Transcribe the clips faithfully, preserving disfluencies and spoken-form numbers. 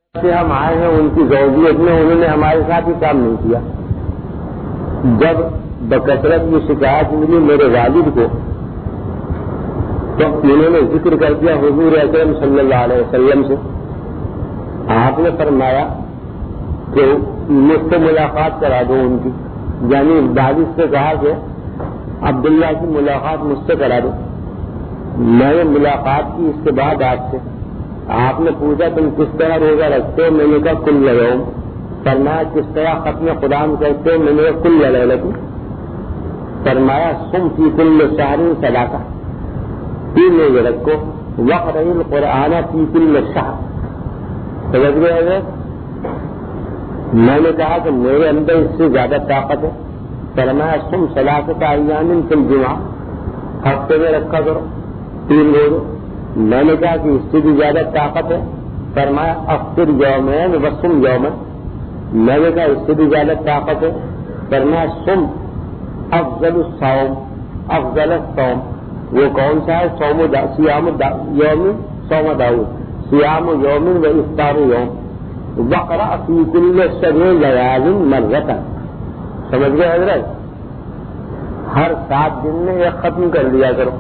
سے ہم آئے ہیں ان کی زوجیت میں انہوں نے ہمارے ساتھ ہی کام نہیں کیا. جب بکثرت یہ شکایت ملی میرے والد کو تو انہوں نے ذکر کر دیا حضور اکرم صلی اللہ علیہ وسلم سے. آپ نے فرمایا کہ مجھ سے ملاقات کرا دو ان کی، یعنی والد سے کہا کہ عبداللہ کی ملاقات مجھ سے کرا دو. میں نے ملاقات کی اس کے بعد آپ سے. آپ نے پوچھا تم کس طرح روزہ رکھتے ہو؟ میں نے کہا کل یوم. فرمایا کس طرح ختم قرآن کرتے ہو؟ میں نے کہا کل لیلۃ. فرمایا سم فی کل شہر ثلاثہ، تین روزے رکھو. واقرأ القرآن فی کل شہر. سمجھ گئے حضرت؟ میں نے کہا کہ میرے اندر اس سے زیادہ طاقت ہے. فرمایا سم ثلاثۃ ایام فی الجمعہ، ہفتے میں رکھا کرو تین روزے. میں نے کہا کہ اس سے بھی زیادہ طاقت ہے. فرمایا افطر یومین وصم یومن. میں نے کہا اس سے بھی زیادہ طاقت ہے. فرمایا سم افضل الصوم افضل الصوم. وہ کون سا ہے؟ صوم سیام یوم صوم داؤد، سیام یوم و افطار یوم. وقرأ فی کل سبع لیال مرۃ. سمجھ گئے حضرت؟ ہر سات دن میں یہ ختم کر لیا کرو.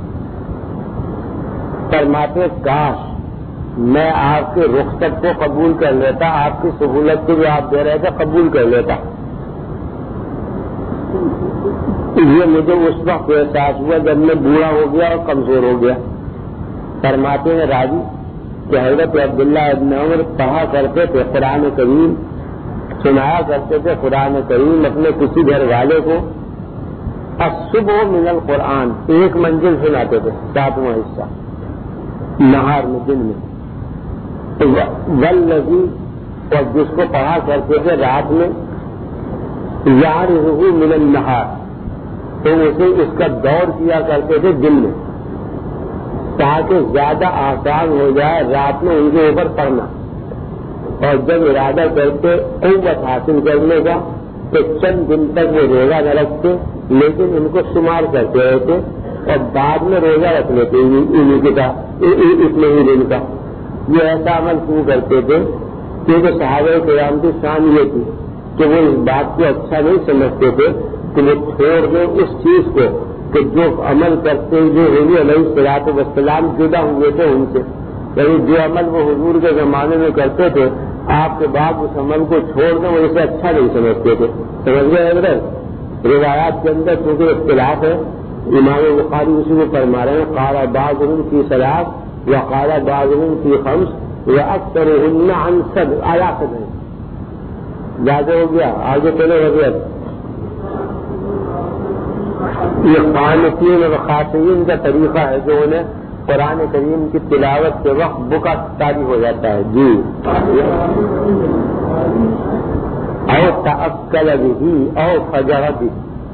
فرماتے کاش میں آپ کے رخصت کو قبول کر لیتا، آپ کی سہولت کو جو آپ دے رہے تھے قبول کر لیتا. یہ مجھے اس وقت احساس ہوا جب میں بوڑھا ہو گیا اور کمزور ہو گیا. فرماتے ہیں راوی کہ حضرت عبداللہ ابن عمر پڑھا کرتے تھے قرآن کریم، سنایا کرتے تھے قرآن کریم اپنے کسی گھر والے کو. الصبح من القرآن ایک منزل سناتے تھے، ساتواں حصہ نہار میں، دن میں. والذی، اور جس کو پڑھا کرتے تھے رات میں، یعرضہ من النہار، تو اسے اس کا دور کیا کرتے تھے دن میں تاکہ زیادہ آسان ہو جائے رات میں ان کے اوپر پڑھنا. اور جب ارادہ کرتے قوت حاصل کرنے کا تو چند دن تک وہ روزہ نہ رکھتے، لیکن ان کو شمار کرتے رہتے اور بعد میں روزہ رکھ لیتے انہیں کے ساتھ اتنے ہی دن کا. یہ ایسا عمل کیوں کرتے تھے؟ کیونکہ صحابہ کرام کی شان یہ تھی کہ وہ اس بات کو اچھا نہیں سمجھتے تھے کہ وہ چھوڑ دیں اس چیز کو کہ جو عمل کرتے جو حضور علیہ الصلوۃ والسلام جدا ہوئے تھے ان سے. یعنی جو عمل وہ حضور کے زمانے میں کرتے تھے آپ کے بعد اس عمل کو چھوڑ دیں وہ اسے اچھا نہیں سمجھتے تھے. سمجھ گئے حضرت؟ روایات کے اندر چونکہ اختلاف ہے، امام بخاری اسی کو فرما رہے ہیں قال بعضهم فی ثلاث وقال بعضهم فی خمس واکثرهن عن سبع. آیات ہیں زیادہ ہو گیا، آگے چلے حضرت. یہ قانتین اور خاشعین کا طریقہ ہے جو انہیں قرآن کریم کی تلاوت کے وقت بکا طاری ہو جاتا ہے. جی او تأکل بھی او فجر بھی.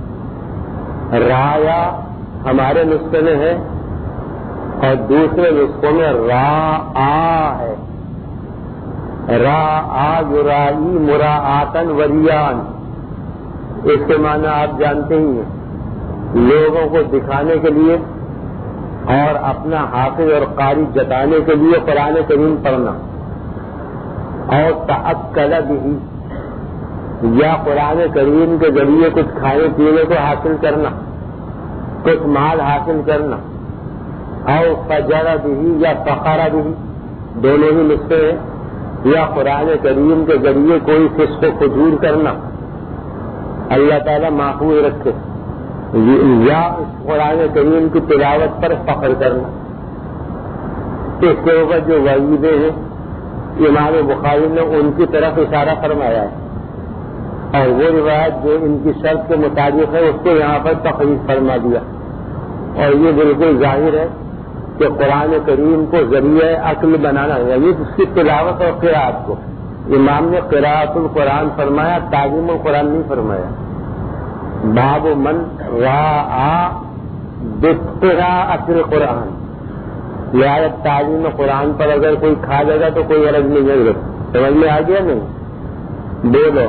رایا ہمارے نسخے میں ہے اور دوسرے نسخوں میں را آ ہے. را آ یرائی مراعاتن وریان. اس کے معنی آپ جانتے ہی ہیں، لوگوں کو دکھانے کے لیے اور اپنا حافظ اور قاری جتانے کے لیے قرآن کریم پڑھنا. اور تأکل بھی، یا قرآن کریم کے ذریعے کچھ کھانے پینے کو حاصل کرنا، کچھ مال حاصل کرنا. اور فجر بھی یا فخر بھی، دونوں ہی نسخے ہیں. یا قرآن کریم کے ذریعے کوئی فسق و فجور کرنا، اللہ تعالیٰ محفوظ رکھے. یا اس قرآن کریم کی تلاوت پر فخر کرنا. اس کے اوپر جو وعیدیں ہیں امام بخاری نے ان کی طرف اشارہ فرمایا ہے، اور وہ روایت جو ان کی شرط کے مطابق ہے اس کو یہاں پر تخریج فرما دیا. اور یہ بالکل ظاہر ہے کہ قرآن کریم کو ذریعہ عقل بنانا، یعنی اس کی تلاوت اور قراءت کو امام نے قراءت القرآن فرمایا، تعلیم القرآن نہیں فرمایا. باب من راء بقراءت القرآن، لہٰذا تعلیم قرآن پر اگر کوئی کھا جائے گا تو کوئی غرض نہیں ہے. سمجھ میں آ گیا نہیں؟ بولو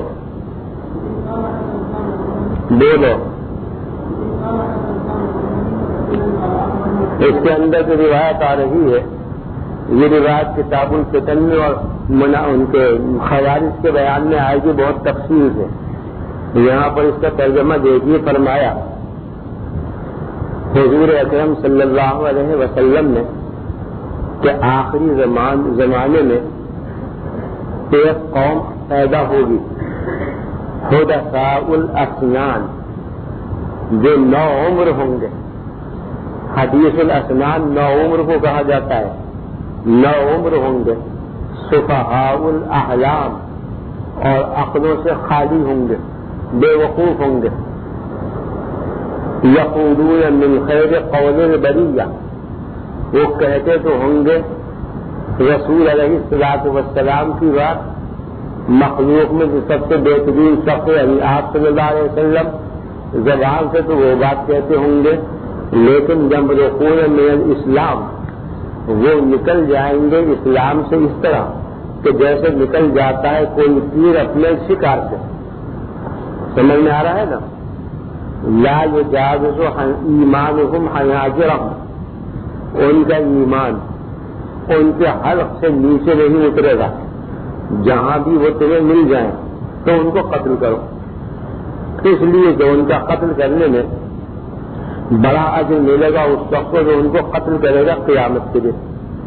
بولو. اس کے اندر جو روایت آ رہی ہے یہ روایت کتاب الفتن میں اور ان کے خوارج کے بیان میں آئے گی بہت تفصیل سے. یہاں پر اس کا ترجمہ دیکھیے. فرمایا حضور اکرم صلی اللہ علیہ وسلم نے کہ آخری زمان زمانے میں ایک قوم پیدا ہوگی حدثاء الاسنان جو نو عمر ہوں گے. حدیث الاسنان نو عمر کو کہا جاتا ہے. نو عمر ہوں گے. سفہاء الاحلام اور عقلوں سے خالی ہوں گے, بے وقوف ہوں گے. یقولون من خیر قول البریہ وہ کہتے تو ہوں گے رسول علیہ الصلوۃ والسلام کی بات, مخلوق میں جو سب سے بہترین شخص یعنی آپ صلی اللہ علیہ وسلم زبان سے تو وہ بات کہتے ہوں گے, لیکن جب رکون من الاسلام وہ نکل جائیں گے اسلام سے اس طرح کہ جیسے نکل جاتا ہے کوئی تیر اپنے شکار سے. سمجھ میں آ رہا ہے نا؟ لا یجاوز ایمانہم حناجرہم, ان کا ایمان ان کے حلق سے نیچے نہیں اترے گا. جہاں بھی وہ تمہیں مل جائیں تو ان کو قتل کرو, اس لیے کہ ان کا قتل کرنے میں بڑا اجر ملے گا اس شخص کو جو ان کو قتل کرے گا قیامت کے دن.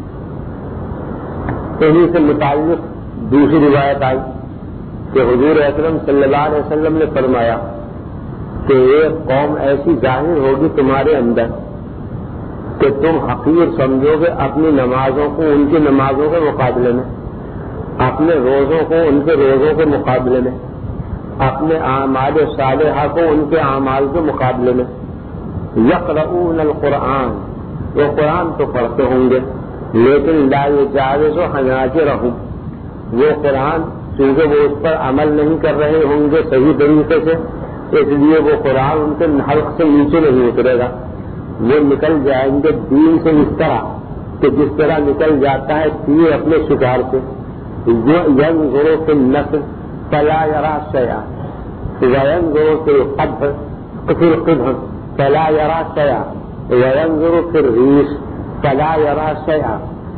انہیں سے متعلق دوسری روایت آئی کہ حضور اکرم صلی اللہ علیہ وسلم نے فرمایا کہ ایک قوم ایسی ظاہر ہوگی تمہارے اندر کہ تم حقیر سمجھو گے اپنی نمازوں کو ان کی نمازوں کے مقابلے میں, اپنے روزوں کو ان کے روزوں کے مقابلے میں, اپنے اعمال صالحہ کو ان کے اعمال کے مقابلے میں. یقرؤون القرآن وہ قرآن تو پڑھتے ہوں گے لیکن لا یجاوز حناجرہم وہ قرآن چونکہ وہ اس پر عمل نہیں کر رہے ہوں گے صحیح طریقے سے, اس لیے وہ قرآن ان کے حلق سے نیچے نہیں اترے گا. وہ نکل جائیں گے دین سے اس طرح کہ جس طرح نکل جاتا ہے تیر اپنے شکار سے. ینظر فی النسل فلا یری شیئا وینظر فی القدح فی القدح فلا یری شیئا وینظر فی الریش فلا یری شیئا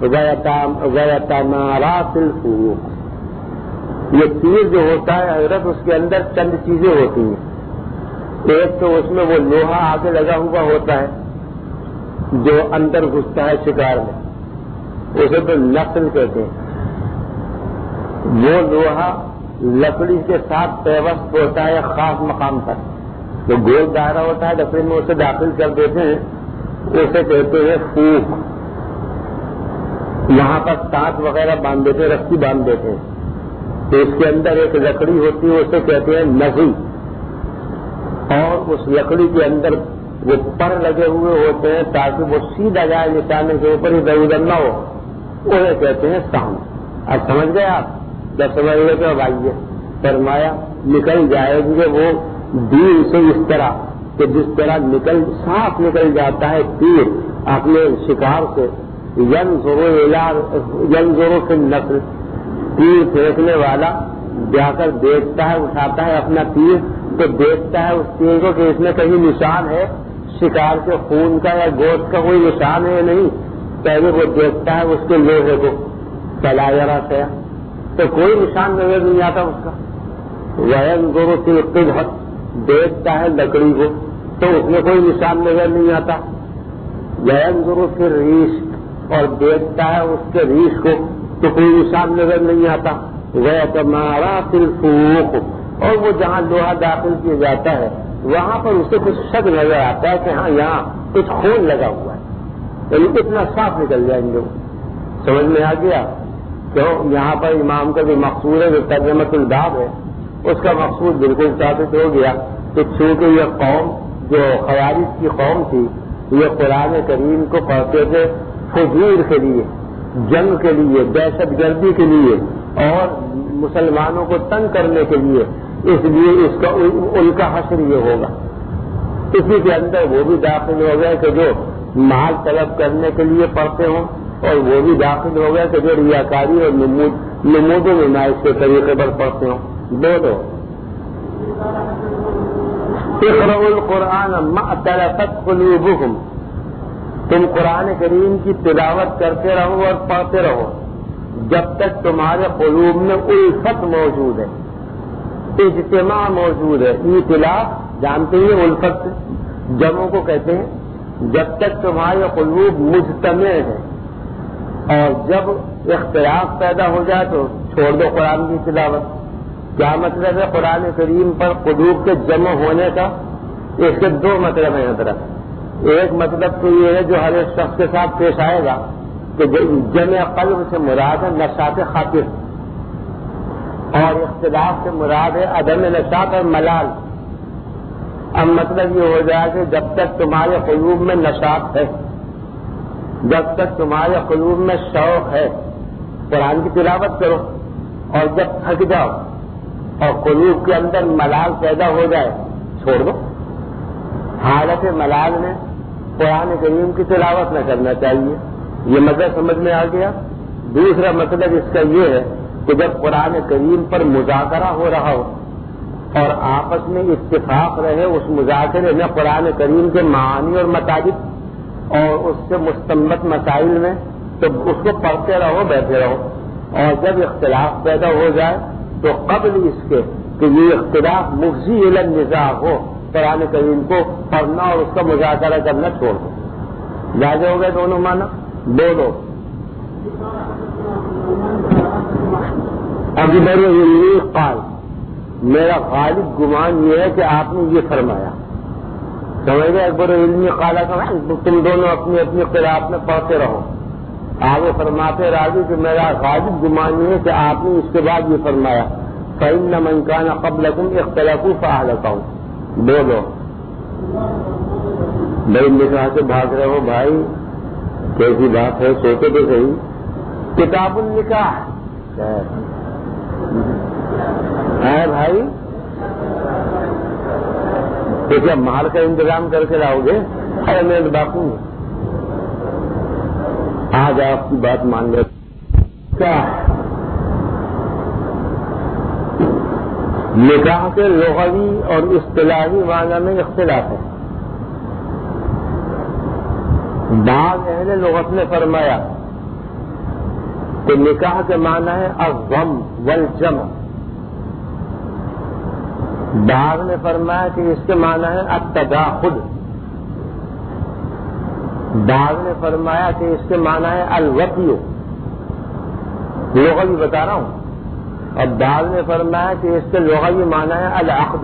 ویتماری فی الفروق. یہ تیر جو ہوتا ہے حضرت اس کے اندر چند چیزیں ہوتی ہیں. ایک تو اس میں وہ لوہا آگے لگا ہوا ہوتا ہے جو اندر گھستا ہے شکار میں, اسے تو نسل کہتے ہیں. وہ لوہا لکڑی کے ساتھ پیوست ہوتا ہے خاص مقام پر, جو گول دائرہ ہوتا ہے لکڑی میں اسے داخل کر دیتے ہیں, اسے کہتے ہیں پھوک. وہاں پر تانت وغیرہ باندھ دیتے ہیں, رسی باندھ دیتے ہیں. تو اس کے اندر ایک لکڑی ہوتی ہے اسے کہتے ہیں نزی, اور اس لکڑی کے اندر وہ پر لگے ہوئے ہوتے ہیں تاکہ وہ سیدھا جائے نشانے کے اوپر ادھر ادھر نہ ہو, انہیں کہتے ہیں سام. اب سمجھ گئے آپ؟ جب سمجھ گئے تو اب آئیے. فرمایا نکل جائے گے وہ دین سے اس طرح کہ جس طرح نکل صاف نکل جاتا ہے تیر اپنے شکار سے. ینظر فی النسل تیر پھینکنے والا جا کر دیکھتا ہے, اٹھاتا ہے اپنا تیر تو دیکھتا ہے اس تیر کو کہ اس میں کہیں نشان ہے شکار کے خون کا یا گوشت کا کوئی نشان ہے نہیں. پہلے وہ دیکھتا ہے اس کے لوہے کو فلا یری شیئا تو کوئی نشان نظر نہیں آتا اس کا. وینظر فی القدح دیکھتا ہے لکڑی کو تو اس میں کوئی نشان نظر نہیں آتا. وینظر فی الریش اور دیکھتا ہے اس کے ریش کو تو کوئی نشان نظر نہیں آتا. ویتماری فی الفروق اور وہ جہاں لوہا داخل کیا جاتا ہے وہاں پر اسے کچھ شک نظر آتا ہے کہ ہاں یہاں کچھ خون لگا ہوا ہے, یعنی اتنا صاف نکل جائیں گے. سمجھ میں آ گیا؟ تو یہاں پر امام کا جو مقصود ہے جو ترجمۃ الباب ہے اس کا مقصود بالکل ثابت ہو گیا کہ چونکہ یہ قوم جو خوارج کی قوم تھی یہ قرآن کریم کو پڑھتے تھے فجور کے لیے, جنگ کے لیے, دہشت گردی کے لیے اور مسلمانوں کو تنگ کرنے کے لیے, اس لیے اس کا ان کا حشر یہ ہوگا. اسی کے اندر وہ بھی داخل ہو گئے کہ جو مال طلب کرنے کے لیے پڑھتے ہوں, اور وہ بھی داخل ہو گئے کہ جو ریاکاری اور نمود نمود و نمائش کے طریقے پر پڑھتے ہوں. دو دو اقرؤوا القرآن ما تلفت قلوبکم تم قرآن کریم کی تلاوت کرتے رہو اور پڑھتے رہو جب تک تمہارے قلوب میں الفت موجود ہے، اجتماع موجود ہے. ایتلاف جانتے ہیں الفت جمعوں کو کہتے ہیں. جب تک تمہارے قلوب مجتمع ہے، اور جب اختلاف پیدا ہو جائے تو چھوڑ دو قرآن کی تلاوت. کیا مطلب ہے قرآن کریم پر قلوب کے جمع ہونے کا؟ اس کے دو مطلب ہیں حضرت. ایک مطلب تو یہ ہے جو ہر ایک شخص کے ساتھ پیش آئے گا کہ جمع قلب سے مراد ہے نشاط خاطر، اور اختلاف سے مراد ہے عدم نشاط اور ملال. اب مطلب یہ ہو جائے کہ جب تک تمہارے قلوب میں نشاط ہے، جب تک تمہارے قلوب میں شوق ہے، قرآن کی تلاوت کرو، اور جب تھک جاؤ اور قلوب کے اندر ملال پیدا ہو جائے چھوڑ دو. حالت ملال میں قرآن کریم کی تلاوت نہ کرنا چاہیے. یہ مطلب سمجھ میں آ گیا. دوسرا مطلب اس کا یہ ہے کہ جب قرآن کریم پر مذاکرہ ہو رہا ہو اور آپس میں اتفاق رہے اس مذاکرے میں قرآن کریم کے معانی اور مطابق اور اس سے مستنبط مسائل میں، تو اس کو پڑھتے رہو، بیٹھے رہو. اور جب اختلاف پیدا ہو جائے تو قبل اس کے کہ یہ اختلاف مفضی الی النزاع ہو، قرآن کریم کو پڑھنا اور اس کا مذاکرہ کرنا چھوڑ دو. واضح ہو گئے دونوں معنی؟ بولو. ابھی میرے علمی قال، میرا غالب گمان یہ ہے کہ آپ نے یہ فرمایا. سمجھ گئے؟ اکبر علمی قالا کا تم دونوں اپنی اپنی قرآت میں پڑھتے رہو. آگے فرماتے راضی کہ میرا غالب گمان یہ ہے کہ آپ نے اس کے بعد یہ فرمایا فَإِنَّ مَنْ كَانَ قَبْلَكُمْ اخْتَلَفُوا فَأَهْلَكَهُمْ. بولو بھائی، نکاح سے بھاگ رہے ہو بھائی، کیسی بات ہے؟ سوچو تو صحیح. کتاب النکاح ہے بھائی، تو کیا مال کا انتظام کر کے لاؤ گے؟ ارے میں باقی آج آپ کی بات مان لے. کیا نکاح کے لغوی اور اصطلاحی معنی میں اختلاف ہے. بعض اہل لغت نے فرمایا کہ نکاح کے معنی ہے الضم والجمع. بعض نے فرمایا کہ اس کے معنی ہے التداخل. بعض نے فرمایا کہ اس کے معنی ہے الوطی، لغوی بتا رہا ہوں. اور بعض نے فرمایا کہ اس کے لغوی معنی ہے العقد.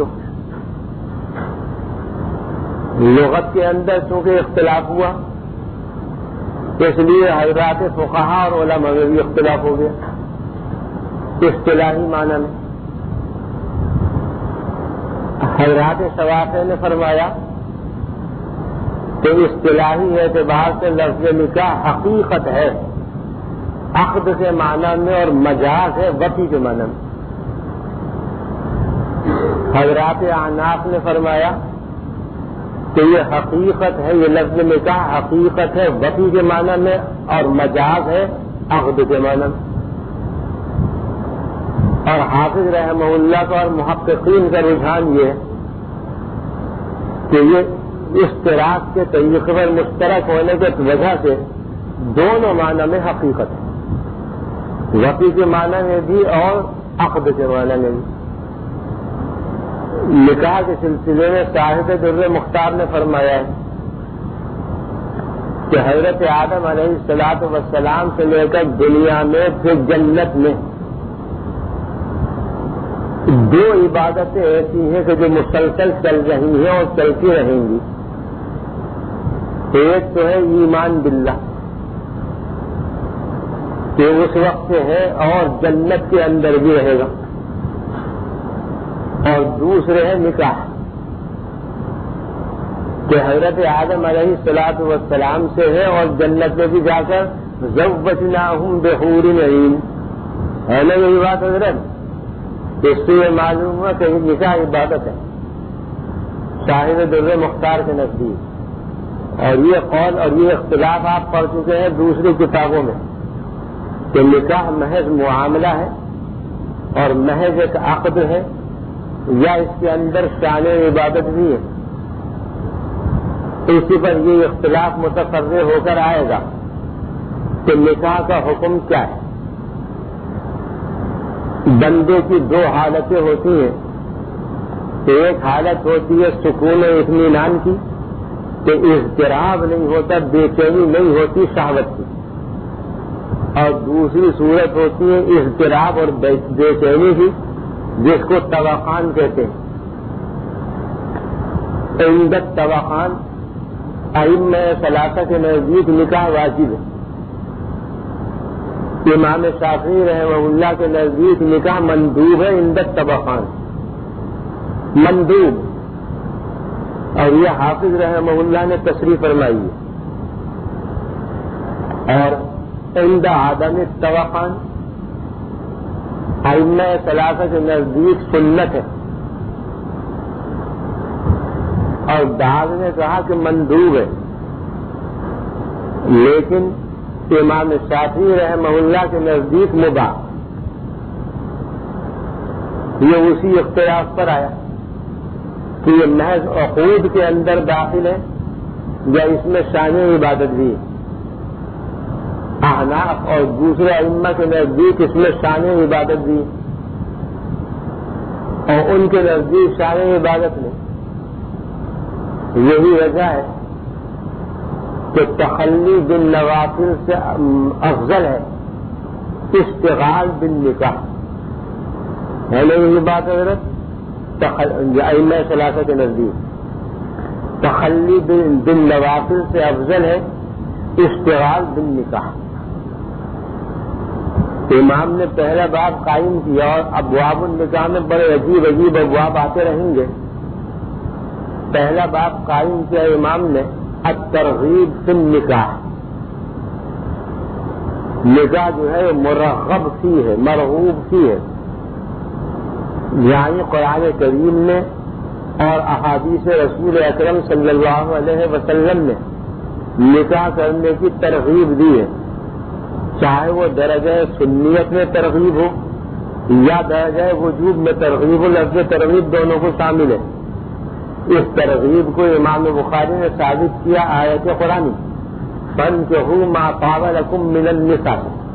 لغت کے اندر چونکہ اختلاف ہوا اس لیے حضرات فقہا اور علماء میں بھی اختلاف ہو گیا. اصطلاحی معنی میں حضرات شوافی نے فرمایا کہ اصطلاحی اعتبار سے لفظ نکاح حقیقت ہے، عقد کے معنی میں، اور مجاز ہے وطی کے معنی میں. حضرات اعناف نے فرمایا کہ یہ حقیقت ہے، یہ لفظ نکاح حقیقت ہے وطی کے معنی میں اور مجاز ہے عقد کے معنی میں. اور حافظ رحمہ اللہ کا اور محققین کا رجحان یہ ہے کہ یہ اشتراک کے طریقے پر مشترک ہونے کی وجہ سے دونوں معنی میں حقیقت ہے، وطی کے معنی میں بھی اور عقد کے معنی میں بھی. نکاح کے سلسلے میں صاحب در مختار نے فرمایا ہے کہ حضرت آدم علیہ الصلوۃ والسلام سے لے کر دنیا میں پھر جنت میں دو عبادتیں ایسی ہیں کہ جو مسلسل چل رہی ہیں اور چلتی رہیں گی. ایک تو ہے ایمان باللہ کہ اس وقت سے ہے اور جنت کے اندر بھی رہے گا، اور دوسرے ہے نکاح کہ حضرت آدم علیہ الصلوۃ والسلام سے ہے اور جنت میں بھی جا کر زوجناہم بحور عین. ہے نا یہی بات حضرت؟ اس سے یہ معلوم ہوا کہ نکاح عبادت ہے صاحب در مختار کے نزدیک. اور یہ قول اور یہ اختلاف آپ پڑھ چکے ہیں دوسری کتابوں میں کہ نکاح محض معاملہ ہے اور محض ایک عقد ہے یا اس کے اندر شان عبادت بھی ہے. اسی پر یہ اختلاف متفرع ہو کر آئے گا کہ نکاح کا حکم کیا ہے. بندے کی دو حالتیں ہوتی ہیں. ایک حالت ہوتی ہے سکون و اطمینان کی کہ اضطراب نہیں ہوتا، بے چینی نہیں ہوتی شہوت کی، اور دوسری صورت ہوتی ہے اضطراب اور بے چینی کی جس کو توقان کہتے ہیں. عندت توقان ائمہ ثلاثہ کے نزدیک نکاح واجب ہے. امام شافعی رحمہ اللہ کے نزدیک نکاح مندوب ہے عندت توقان، مندوب. اور یہ حافظ رحمہ اللہ نے تصریح فرمائی ہے. اور عند عدم توقان ائمہ ثلاثہ کے نزدیک سنت ہے، اور بعض نے کہا کہ مندوب ہے. لیکن امام شافعی رحمہ اللہ کے نزدیک مباح. یہ اسی اختلاف پر آیا کہ یہ محض عقود کے اندر داخل ہے یا اس میں شان عبادت بھی ہے. احناف اور دوسرے ائمہ کے نزدیک اس میں شان عبادت بھی ہے، اور ان کے نزدیک شان عبادت میں یہی وجہ ہے کہ تخلی بالنوافل سے افضل ہے اشتغال بالنکاح. ہے نا یہ بات حضرت؟ ائمہ ثلاثہ کے نزدیک تخلی بالنوافل سے افضل ہے اشتغال بالنکاح. امام نے پہلا باب قائم کیا، اور ابواب النکاح میں بڑے عجیب عجیب ابواب آتے رہیں گے. پہلا باب قائم کیا امام نے الترغیب فی النکاح. نکاح جو ہے مرغب فی ہے، مرغوب فی ہے. یعنی قرآن کریم میں اور احادیث رسول اکرم صلی اللہ علیہ وسلم نے نکاح کرنے کی ترغیب دی ہے، چاہے وہ درجہ سنیت میں ترغیب ہو یا درجہ وجوب میں ترغیب ہو. لفظ ترغیب دونوں کو شامل ہے. اس ترغیب کو امام بخاری نے ثابت کیا آیت قرآنی فانکحوا ما طاب لکم من النساء،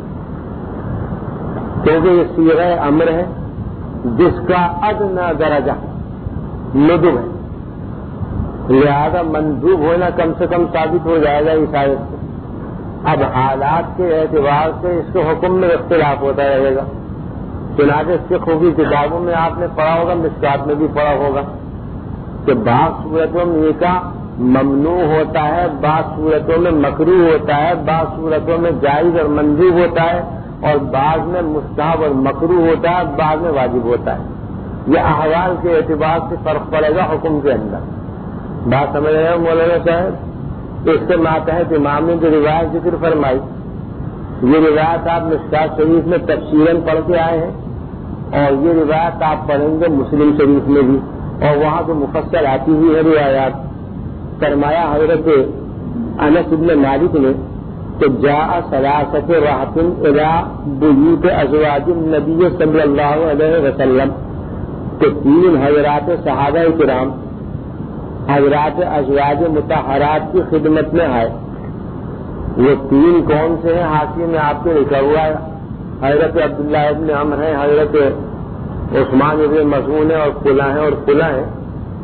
کیونکہ یہ صیغہ امر ہے جس کا ادنا درجہ ندب ہے، لہذا مندوب ہونا کم سے کم ثابت ہو جائے گا اس آیت سے. اب حالات کے اعتبار سے اس کے حکم میں اختلاف ہوتا رہے گا. چنانچہ فقہ کی کتابوں میں آپ نے پڑھا ہوگا، مشکات میں بھی پڑھا ہوگا کہ بعض صورتوں میں نکاح ممنوع ہوتا ہے، بعض صورتوں میں مکروہ ہوتا ہے، بعض صورتوں میں جائز اور مندوب ہوتا ہے، اور بعض میں مستحب اور مکروہ ہوتا ہے، بعض میں واجب ہوتا ہے. یہ احوال کے اعتبار سے فرق پڑے گا حکم کے اندر. بات سمجھ رہے ہیں مولانا صاحب؟ اس کے ماتحت امام نے جو روایت ذکر فرمائی، یہ روایت آپ مشکات شریف میں تفصیلاً پڑھ کے آئے ہیں، اور یہ روایت آپ پڑھیں گے مسلم شریف میں بھی، اور وہاں تو مفصل آتی ہوئی ہے روایات. فرمایا حضرت انس بن مالک نے کہ جاء ثلاثۃ رہط الی بیوت ازواج النبی صلی اللہ علیہ وسلم، کہ تین حضرات صحابہ کرام حضرات ازواج مطہرات کی خدمت میں آئے. وہ تین کون سے ہیں؟ حاشیے میں آپ کے لکھا ہوا ہے. حضرت عبداللہ ابن عمر ہیں، حضرت عثمان ابن مسعود ہیں، اور فلاں ہیں اور فلاں ہیں.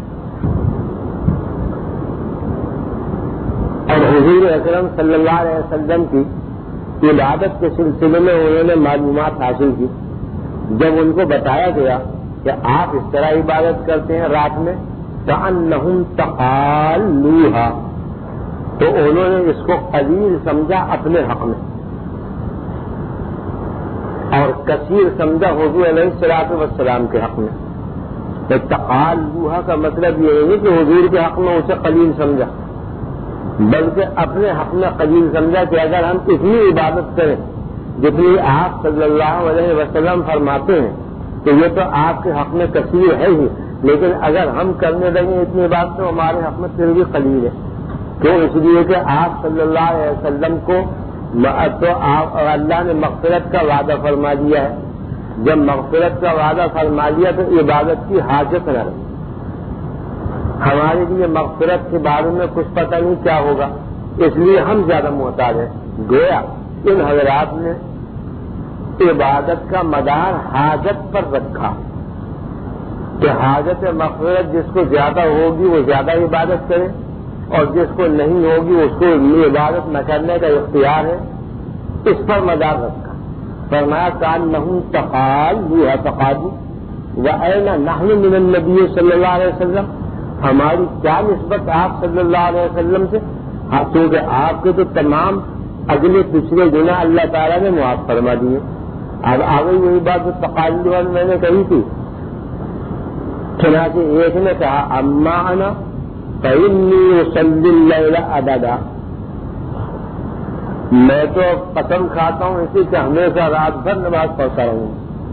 اور حضور اکرم صلی اللہ علیہ وسلم کی عبادت کے سلسلے میں انہوں نے معلومات حاصل کی. جب ان کو بتایا گیا کہ آپ اس طرح عبادت کرتے ہیں رات میں کأنہم تقالوہا، تو انہوں نے اس کو قلیل سمجھا اپنے حق میں، اور کثیر سمجھا حضور علیہ الصلوۃ والسلام کے حق میں. تو تقالوہا کا مطلب یہ نہیں کہ حضور کے حق میں اسے قلیل سمجھا، بلکہ اپنے حق میں قلیل سمجھا کہ اگر ہم اتنی عبادت کریں جتنی آپ صلی اللہ علیہ وسلم فرماتے ہیں تو یہ تو آپ کے حق میں کثیر ہے ہی، لیکن اگر ہم کرنے لگیں اتنی بات تو ہمارے حق میں پھر بھی قلیل ہے. کیوں؟ اس لیے کہ آپ صلی اللہ علیہ وسلم کو تو آپ اللہ نے مغفرت کا وعدہ فرما دیا ہے. جب مغفرت کا وعدہ فرما دیا تو عبادت کی حاجت نہ رہی. ہمارے لیے مغفرت کے بارے میں کچھ پتہ نہیں کیا ہوگا، اس لیے ہم زیادہ محتاج ہیں۔ گویا ان حضرات نے عبادت کا مدار حاجت پر رکھا کہ حاجت مغفرت جس کو زیادہ ہوگی وہ زیادہ عبادت کرے، اور جس کو نہیں ہوگی اس کو عبادت نہ کرنے کا اختیار ہے، اس پر مدار رکھا۔ فرمایا کان نہم تقال یہ تقادی وأین نحن من النبی صلی اللہ علیہ وسلم، ہماری کیا نسبت آپ صلی اللہ علیہ وسلم سے؟ ہاں کیونکہ آپ کے تو تمام اگلے پچھلے گناہ اللہ تعالیٰ نے معاف فرما دیے۔ اب آگے وہی بات جو تقالی والی میں نے کہی تھی، چنانچہ ایک نے کہا اما انا فإنی اصلی اللیل ابدا، میں تو قسم کھاتا ہوں اسی کہ ہمیشہ رات بھر نماز پڑھتا رہوں۔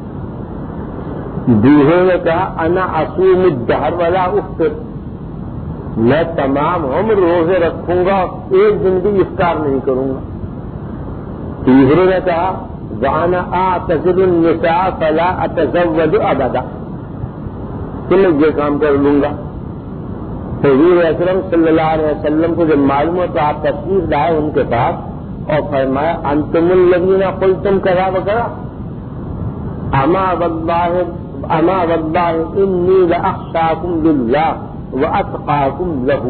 دوسرے نے کہا انا اصوم الدہر ولا افطر، میں تمام عمر روزے رکھوں گا، ایک دن بھی افطار نہیں کروں گا۔ تیسرے نے کہا وانا اعتزل النساء فلا اتزوج ابدا، تو میں یہ کام کر لوں گا۔ حضور اکرم صلی اللہ علیہ وسلم کو جب معلوم ہو تو آپ تشریف لائے ان کے پاس اور فرمایا انتم الذین قلتم کذا وکذا، اما واللہ اما واللہ انی لاخشاکم للہ واتقاکم لہ۔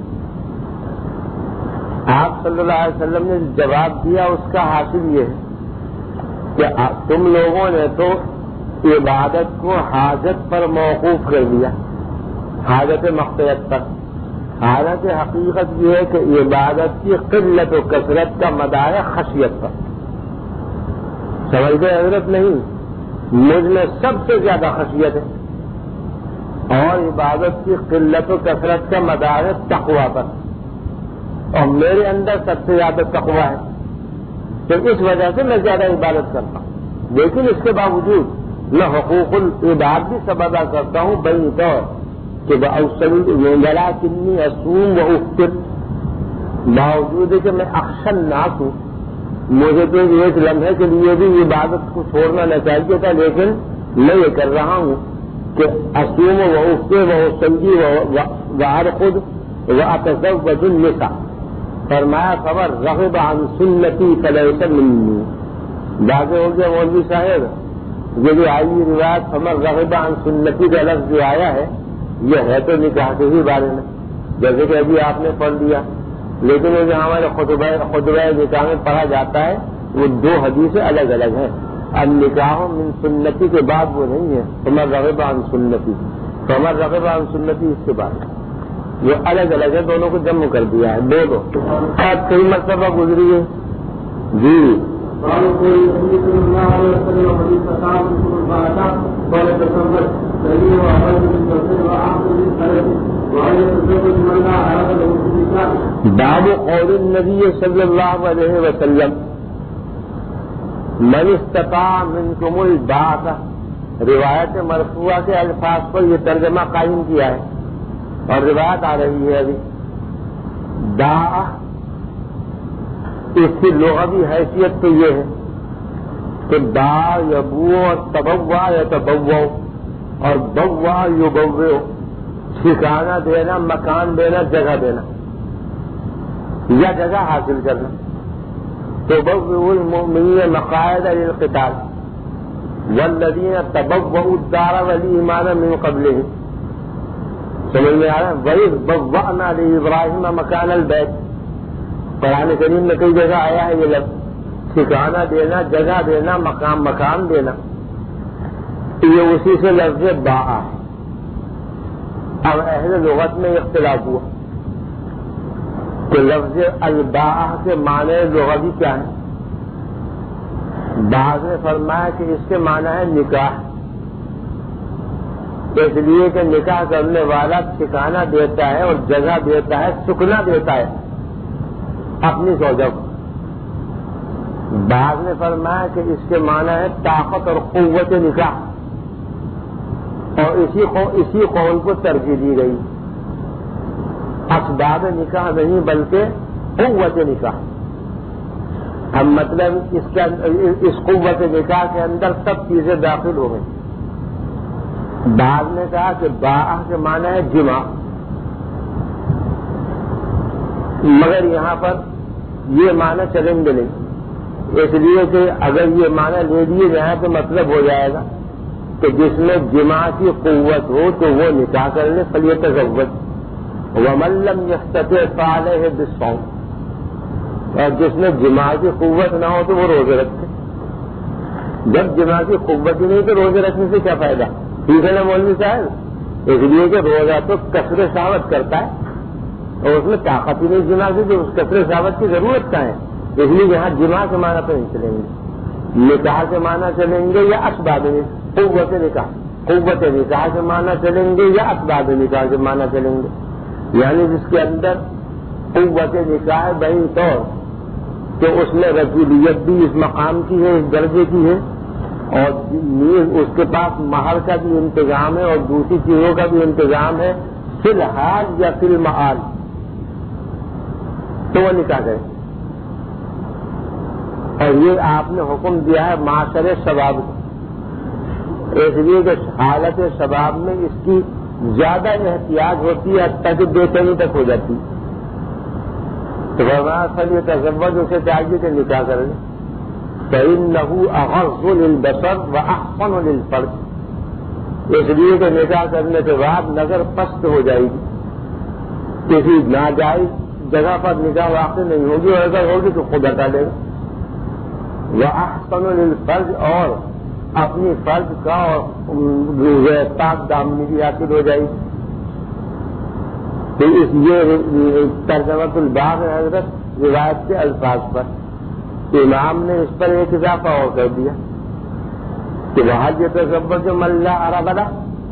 آپ صلی اللہ علیہ وسلم نے جواب دیا اس کا حاصل یہ ہے کہ تم لوگوں نے تو عبادت کو حاجت پر موقوف کر دیا، حاجت مغفرت پر۔ حالت حقیقت یہ ہے کہ عبادت کی قلت و کثرت کا مدار ہے خشیت پر۔ سمجھ گئے حضرت؟ نہیں، مجھ میں سب سے زیادہ خشیت ہے، اور عبادت کی قلت و کثرت کا مدار ہے تقویٰ پر، اور میرے اندر سب سے زیادہ تقویٰ ہے، تو اس وجہ سے میں زیادہ عبادت کرتا ہوں۔ لیکن اس کے باوجود میں حقوق العباد بھی سب ادا کرتا ہوں بین طور کہ بلا کنی اصوم و افطر، باوجود ہے کہ میں اخشن ناک ہوں، مجھے تو ایک لمحے کے لیے بھی عبادت کو چھوڑنا نہ چاہیے تھا، لیکن میں یہ کر رہا ہوں کہ اصوم و افطر و سنگی و ارقد و اتزوج النساء۔ فرمایا خبر رغب عن سنتی فلیس منی، واضح ہو گیا مولوی صاحب؟ یہ جو آئی روایت فمن رغب عن سنتی کا لفظ جو آیا ہے یہ ہے تو نکاح کے ہی بارے میں، جیسے کہ ابھی آپ نے پڑھ لیا، لیکن یہ جو ہمارے خطبہ خطبہ نکاح میں پڑھا جاتا ہے وہ دو حدیثیں الگ الگ ہیں۔ اب نکاح من سنتی کے بعد وہ نہیں ہے فمن رغب عن سنتی، فمن رغب عن سنتی اس کے بعد یہ الگ الگ ہے، دونوں کو جمع کر دیا ہے، دو دو آج کئی مرتبہ گزری ہے جی۔ باب قول النبی صلی اللہ علیہ وسلم من استطاع منکم الباءۃ، روایت مرفوعہ کے الفاظ پر یہ ترجمہ قائم کیا ہے، اور روایت آ رہی ہے ابھی باء، اس کی لغوی حیثیت تو یہ ہے کہ با یبو اور تبوا یا تبو اور بوا یبو، ٹھکانہ دینا، مکان دینا، جگہ دینا یا جگہ حاصل کرنا۔ تبوئ المؤمنین مقاعد للقتال والذین تبوؤوا الدار والایمان من قبلهم، سمجھ میں آ رہا ہے؟ وَإِذْ بَوَّأْنَا لِإِبْرَاهِيمَ مَكَانَ الْبَيْتِ، قرآن کریم میں کئی جگہ آیا ہے یہ لفظ، ٹھکانہ دینا، جگہ دینا، مقام مکان دینا، یہ اسی سے لفظ باء ہے۔ اب اہل لغت میں اختلاف ہوا کہ لفظ الباء کے معنی لغوی کیا ہے؟ بعض نے فرمایا کہ اس کے معنی ہے نکاح، اس لیے کہ نکاح کرنے والا ٹھکانہ دیتا ہے اور جگہ دیتا ہے، سکنا دیتا ہے اپنی زوجہ کو۔ بعض نے فرمایا کہ اس کے معنی ہے طاقت اور قوت نکاح، اور اسی اسی قول کو ترجیح دی گئی، اسباب نکاح نہیں بلکہ قوت نکاح۔ اب مطلب اس کے اس قوت نکاح کے اندر سب چیزیں داخل ہو گئی۔ بعض نے کہا کہ باء کے معنی ہے جمع، مگر یہاں پر یہ معنی چلیں گے نہیں، اس لیے کہ اگر یہ معنی لے لیے جائیں تو مطلب ہو جائے گا کہ جس میں جماع کی قوت ہو تو وہ نکاح کر لے، فلیتزوج، ومن لم یستطع فعلیہ بالصوم، اور جس میں جماع کی قوت نہ ہو تو وہ روزے رکھے۔ جب جماع کی قوت ہی نہیں تو روزے رکھنے سے کیا فائدہ؟ ٹھیک ہے نا مولوی صاحب؟ اس لیے کہ روزہ تو کثر شہوت کرتا ہے اور اس میں طاقت ہی نہیں جماع سے، تو اس کثر شہوت کی ضرورت کا ہے، اس لیے یہاں جماع کے معنی پہ نہیں چلیں گے، نکاح کے معنی چلیں گے یا اسباب قوت نکاح، قوت نکاح کے معنی چلیں گے یا اسباب نکاح کے معنی چلیں گے، یعنی جس کے اندر قوت نکاح بہن طور کہ اس میں رجولیت بھی اس مقام کی ہے، اس درجے کی ہے، اور نیز اس کے پاس مہر کا بھی انتظام ہے اور دوسری چیزوں کا بھی انتظام ہے، فی الحال یا فی المعال، تو وہ نکاح کرے۔ اور یہ آپ نے حکم دیا ہے معاشر شباب کو، اس لیے کہ حالت شباب میں اس کی زیادہ احتیاط ہوتی ہے، حتیٰ کہ بے چینی تک ہو جاتی ہے، تو فرمایا فلیتزوج، اسے چاہیے کہ نکاح کر لے، فإنه أغض للبصر وأحسن للفرج، اس لیے کہ نکاح کرنے کے بعد نظر پست ہو جائے گی، کسی ناجائز جگہ پر نکاح واقع نہیں ہوگی، اور اگر ہوگی تو خود ہٹا لے گا، وأحسن للفرج، اور اپنی فرض کا اور پاک دامنی بھی حاصل ہو جائے گی۔ تو اس یہ ترجمۃ الباب ہے حضرت روایت کے الفاظ پر، امام نے اس پر ایک اضافہ اور کر دیا کہ وحج یتزوج من لا عرب له،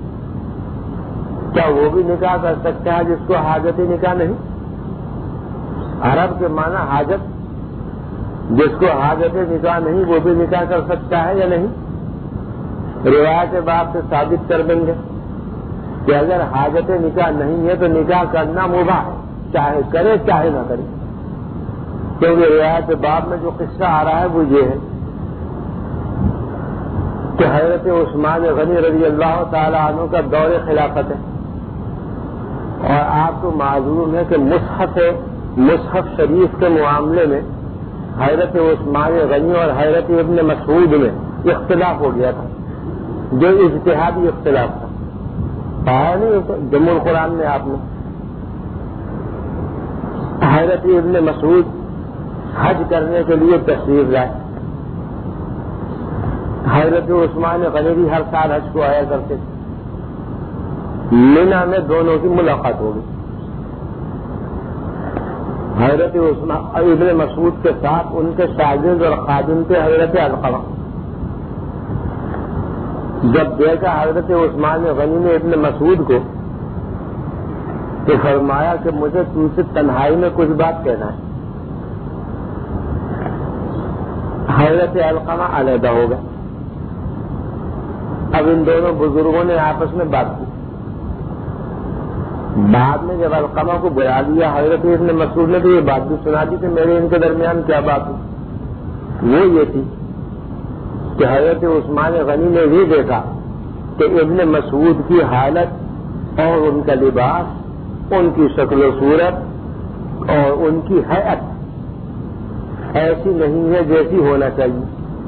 کیا وہ بھی نکاح کر سکتا ہے جس کو حاجت نکاح نہیں؟ عرب کے معنی حاجت، جس کو حاجت نکاح نہیں وہ بھی نکاح کر سکتا ہے یا نہیں؟ روایت باب سے ثابت کر دیں گے کہ اگر حاجت نکاح نہیں ہے تو نکاح کرنا مباح ہے، چاہے کرے چاہے نہ کرے، کیونکہ روایت باب میں جو قصہ آ رہا ہے وہ یہ ہے کہ حضرت عثمان غنی رضی اللہ تعالی عنہ کا دور خلافت ہے، اور آپ کو معلوم ہے کہ مصحف مصحف شریف کے معاملے میں حضرت عثمان غنی اور حضرت ابن مسعود میں اختلاف ہو گیا تھا، جو اجتہادی اختلاف تھا، پایا نہیں جم القرآن میں آپ نے؟ حضرت ابن مسعود حج کرنے کے لیے تشریف لائے، حضرت عثمان غنی بھی ہر سال حج کو آیا کرتے، مینا میں دونوں کی ملاقات ہو گئی، حضرت عثمان ابن مسعود کے ساتھ ان کے شاگرد اور خادم تھے حضرت علقمہ۔ جب دیکھا حضرت عثمان غنی نے ابن مسعود کو تو فرمایا کہ مجھے تم سے تنہائی میں کچھ بات کہنا ہے۔ حضرت علقمہ علیحدہ ہو گئے، اب ان دونوں بزرگوں نے آپس میں بات کی، بعد میں جب علقمہ کو بلا لیا حضرت ابن مسعود نے تو یہ بات بھی سنا دی کہ میرے ان کے درمیان کیا بات ہوئی، وہ یہ تھی کہ حضرت عثمان غنی نے یہ دیکھا کہ ابن مسعود کی حالت اور ان کا لباس، ان کی شکل و صورت اور ان کی حیت ایسی نہیں ہے جیسی ہونا چاہیے،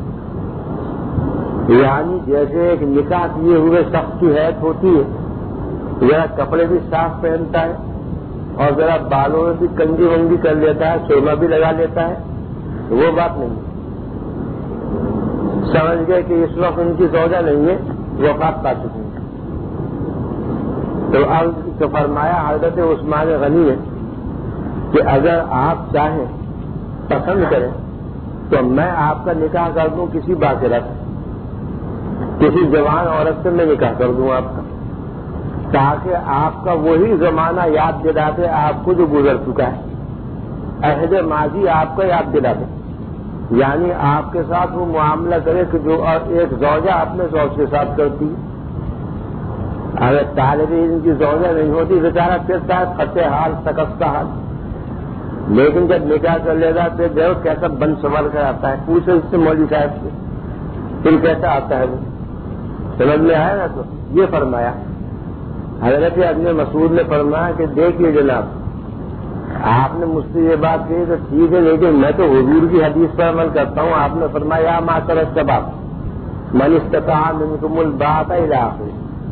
یعنی جیسے ایک نکاح کیے ہوئے شخص کی حیت ہوتی ہے، ذرا کپڑے بھی صاف پہنتا ہے اور ذرا بالوں میں بھی کنگھی ونگی کر لیتا ہے، سرما بھی لگا لیتا ہے، وہ بات نہیں ہے۔ سمجھ گئے کہ اس وقت ان کی زوجہ نہیں ہے، وفات پا چکی ہے، تو اب تو فرمایا حضرت عثمان غنی ہے کہ اگر آپ چاہیں پسند کریں تو میں آپ کا نکاح کر دوں کسی باقرہ سے، کسی جوان عورت سے میں نکاح کر دوں آپ کا، تاکہ آپ کا وہی زمانہ یاد دلا دے آپ کو جو گزر چکا ہے، عہد ماضی آپ کا یاد دلا دے، یعنی آپ کے ساتھ وہ معاملہ کرے کہ جو ایک زوجہ اپنے زوج کے ساتھ کرتی ہے۔ اگر طالب علم کی زوجہ نہیں ہوتی بیچارہ پھرتا ہے پھٹے حال شکستہ حال، لیکن جب نکاح کر لیتا پھر دیکھو کیسا بن سنور کر آتا ہے، پوچھے اس سے مولوی صاحب سے پھر کیسا آتا ہے وہ، سمجھ میں آیا نا؟ تو یہ فرمایا حضرت ابن مسعود نے فرمایا کہ دیکھیے جناب، آپ نے مجھ سے یہ بات کہی تو ٹھیک ہے، لیکن میں تو حضور کی حدیث پر عمل کرتا ہوں. آپ نے فرمایا معاشر الشباب من استطاع منکم الباءۃ الی آخر.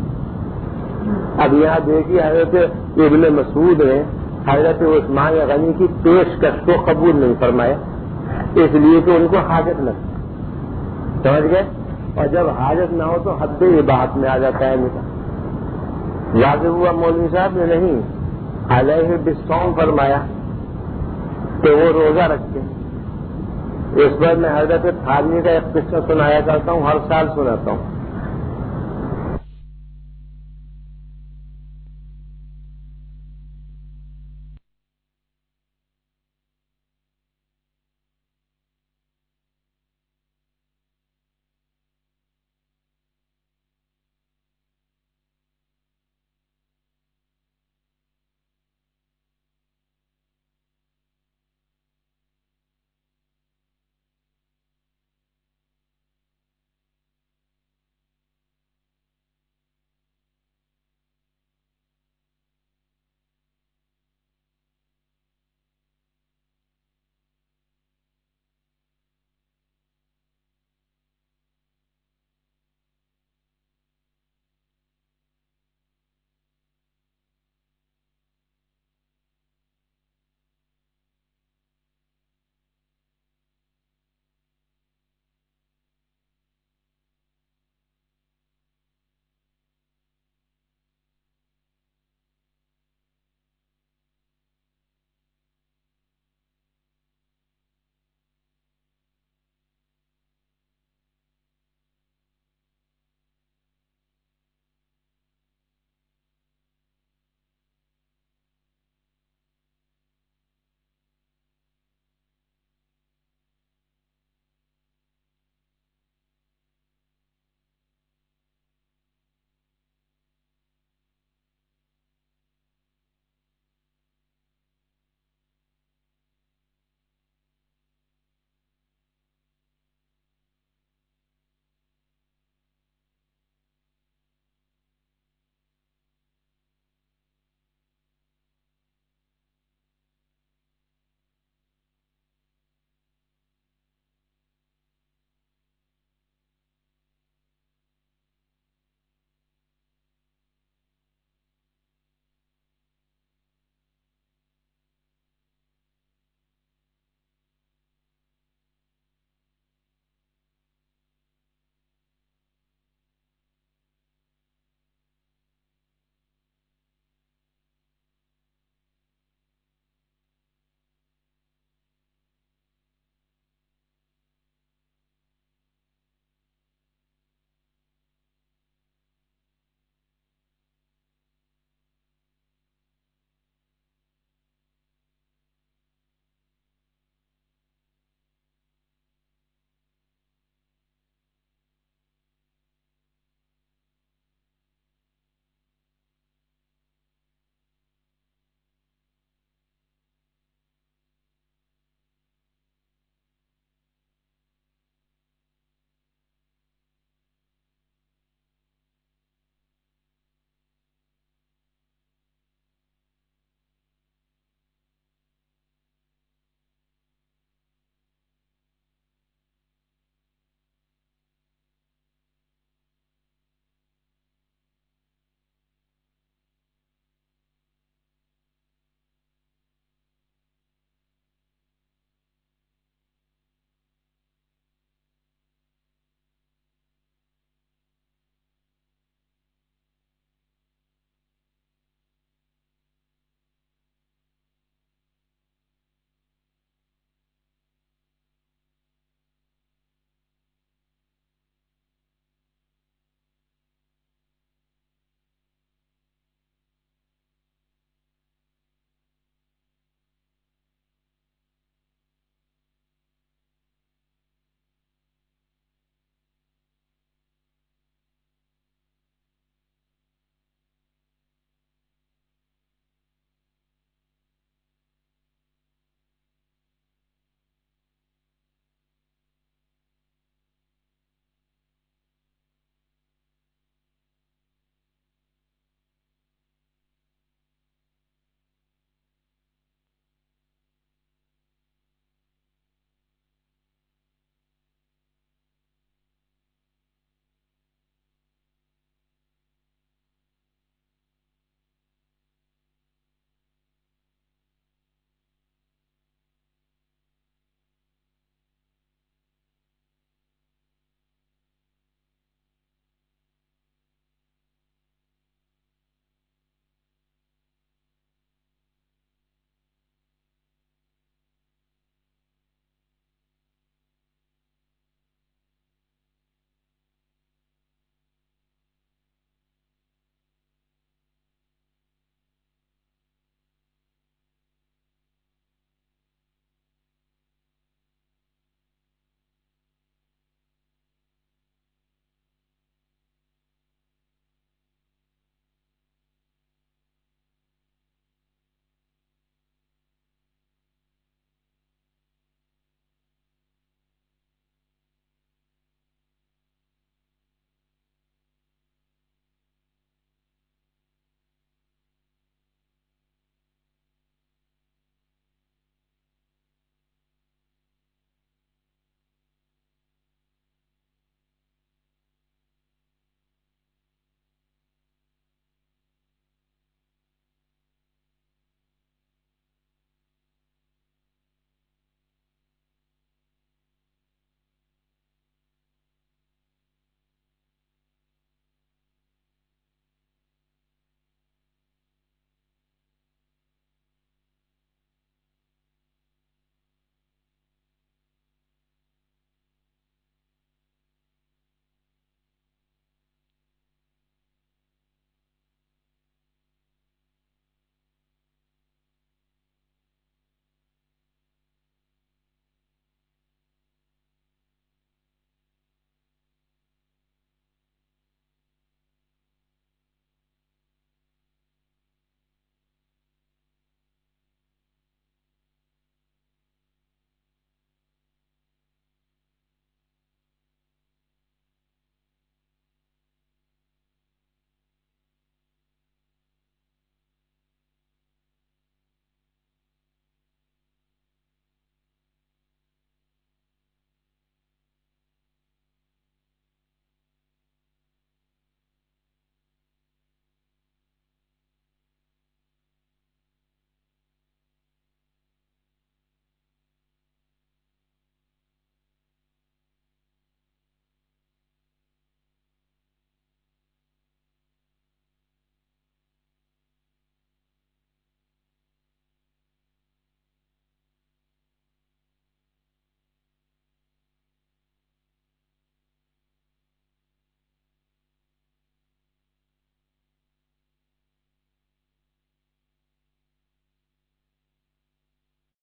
اب یہاں دیکھیے حضرت ابن مسعود نے حضرت عثمان غنی کی پیشکش کو قبول نہیں فرمایا، اس لیے کہ ان کو حاجت نہ تھی. سمجھ گئے؟ اور جب حاجت نہ ہو تو حد اباحت میں آ جاتا ہے نکاح. واضح ہوا مولوی صاحب نے نہیں علیہ بالصوم فرمایا تو وہ روزہ رکھتے. اس پر میں حضرت تھانوی کا ایک قصہ سنایا کرتا ہوں، ہر سال سناتا ہوں.